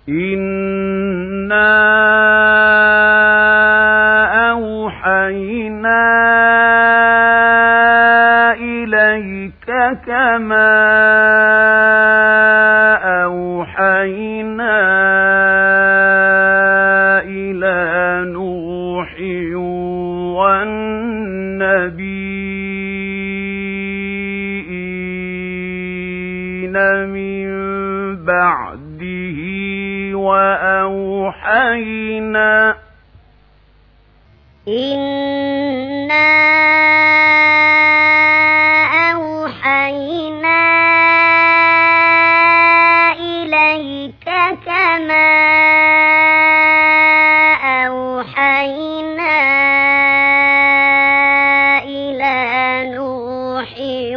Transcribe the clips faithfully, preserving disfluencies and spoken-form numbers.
إنا أوحينا إليك كما أوحينا إلى نوح والنبيين من بعده وأوحينا إنا أوحينا إليك كما أوحينا إلى نوح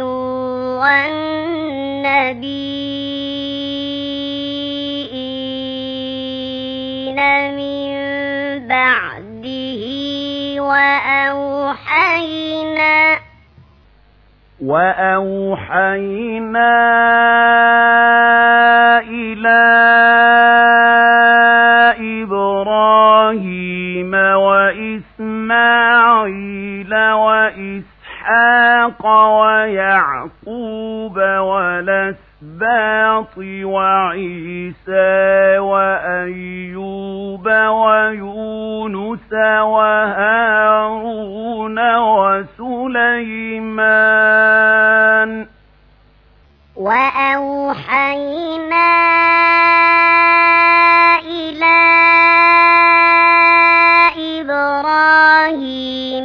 والنبيين من بعده وأوحينا وأوحينا إلى إبراهيم وإسماعيل وإسحاق ويعقوب والأسباط وعيسى وأيوب ويونس وهارون وسليمان وأوحينا إلى إبراهيم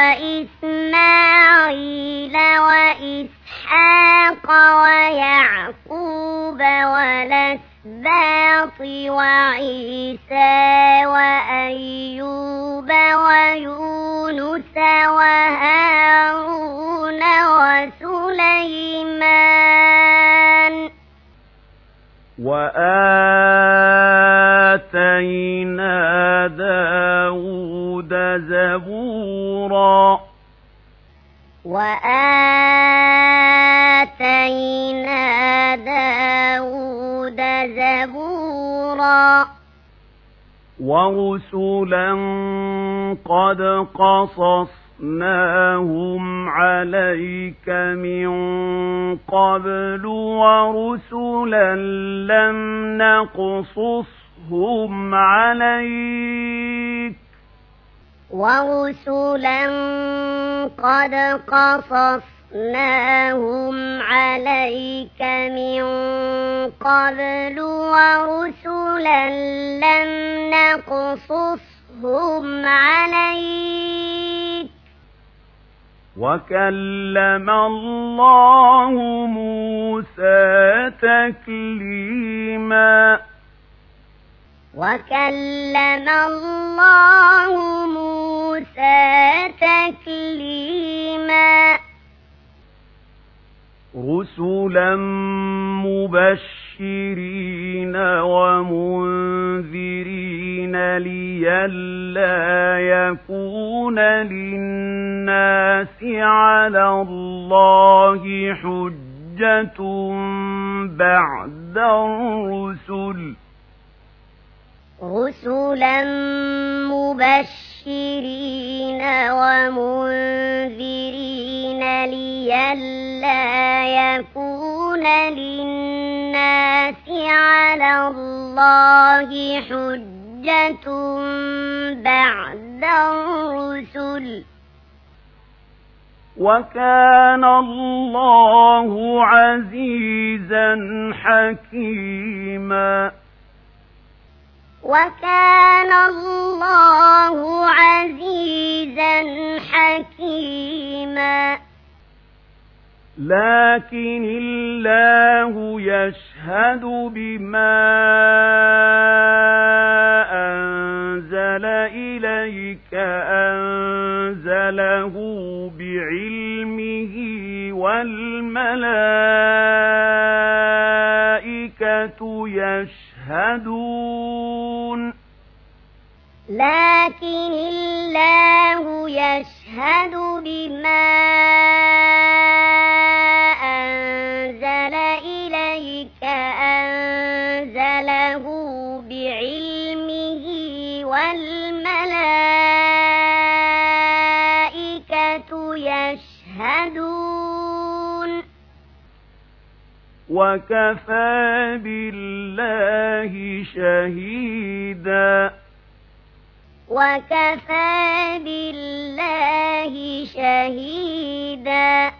وإسماعيل وإسحاق ويعقوب والأسباط وعيسى وأيوب ويونس وهارون وسليمان وآتينا داود زبورا وآتينا داود زبورا ورسلا قد قصصناهم عليك من قبل ورسلا لم نقصصهم عليك ورسلا قد قصصناهم عليك من قبل ورسلا لم نقصصهم عليك وكلم الله موسى تكليما وكلم الله موسى تكليما رسلا مبشرين ومنذرين لئلا يكون للناس على الله حجة بعد الرسل رسلا مبشرين ومنذرين لئلا يكون للناس على الله حجة بعد الرسل وكان الله عزيزا حكيما وكان الله عزيزا حكيما لكن الله يشهد بما أنزل إليك أنزله بعلمه والملائكة يشهدون لكن الله يشهد بما أنزل إليك أنزله بعلمه والملائكة يشهدون وكفى بالله شهيدا وكفى بالله شهيدا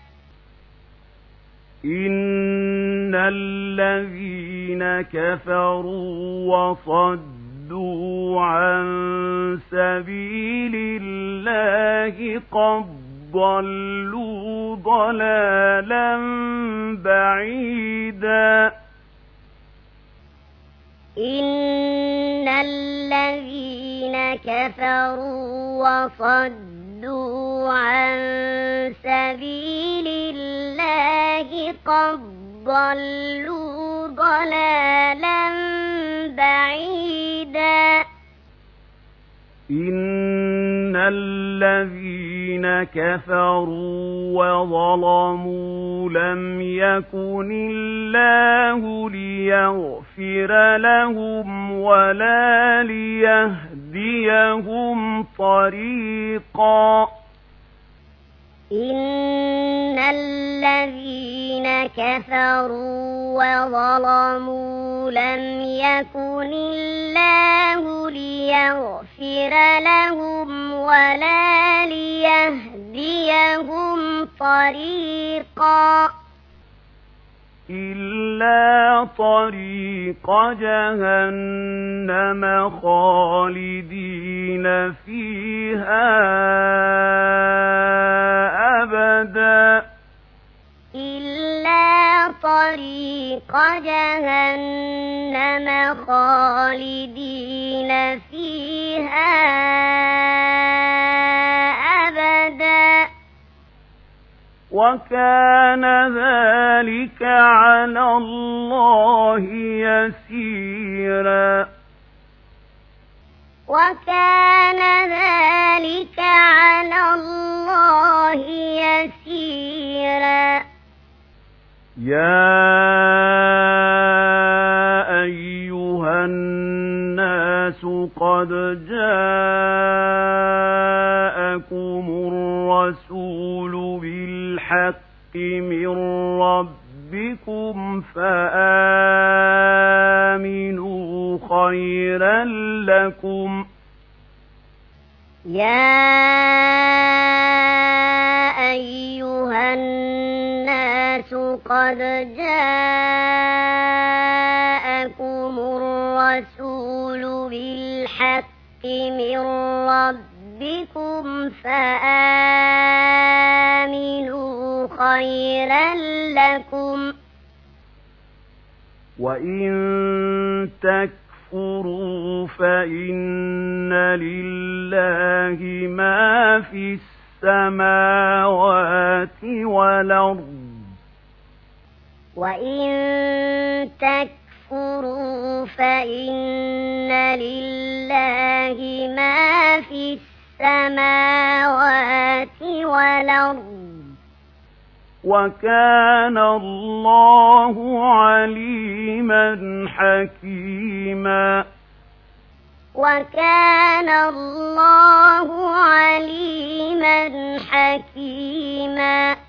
إن الذين كفروا وصدوا عن سبيل الله قد ضلوا ضلالا بعيدا إن الذين كفروا وصدوا عن سبيل الله قد ضلوا ضلالا بعيدا إن الذين كفروا وظلموا لم يكن الله ليغفر لهم ولا ليهديهم طريقا إن الذين كفروا وظلموا لم يكن الله ليغفر لهم ولا ليهديهم طريقا إلا طريق جهنم خالدين فيها أبدا إلا طريق جهنم خالدين فيها أبدا وكان ذلك على الله يسيرا وكان ذلك على الله يسيرا يا أيها الناس قد جاءكم الرسول بالحق من ربكم فآمنوا خيرا لكم يا أيها الناس قد جاءكم الرسول بالحق من ربكم فآمنوا خيرا لكم وإن تكفروا فإن لله ما في السماوات والأرض وإن تكفروا فإن لله ما في السماوات والأرض وكان الله عليما حكيما وكان الله عليما حكيما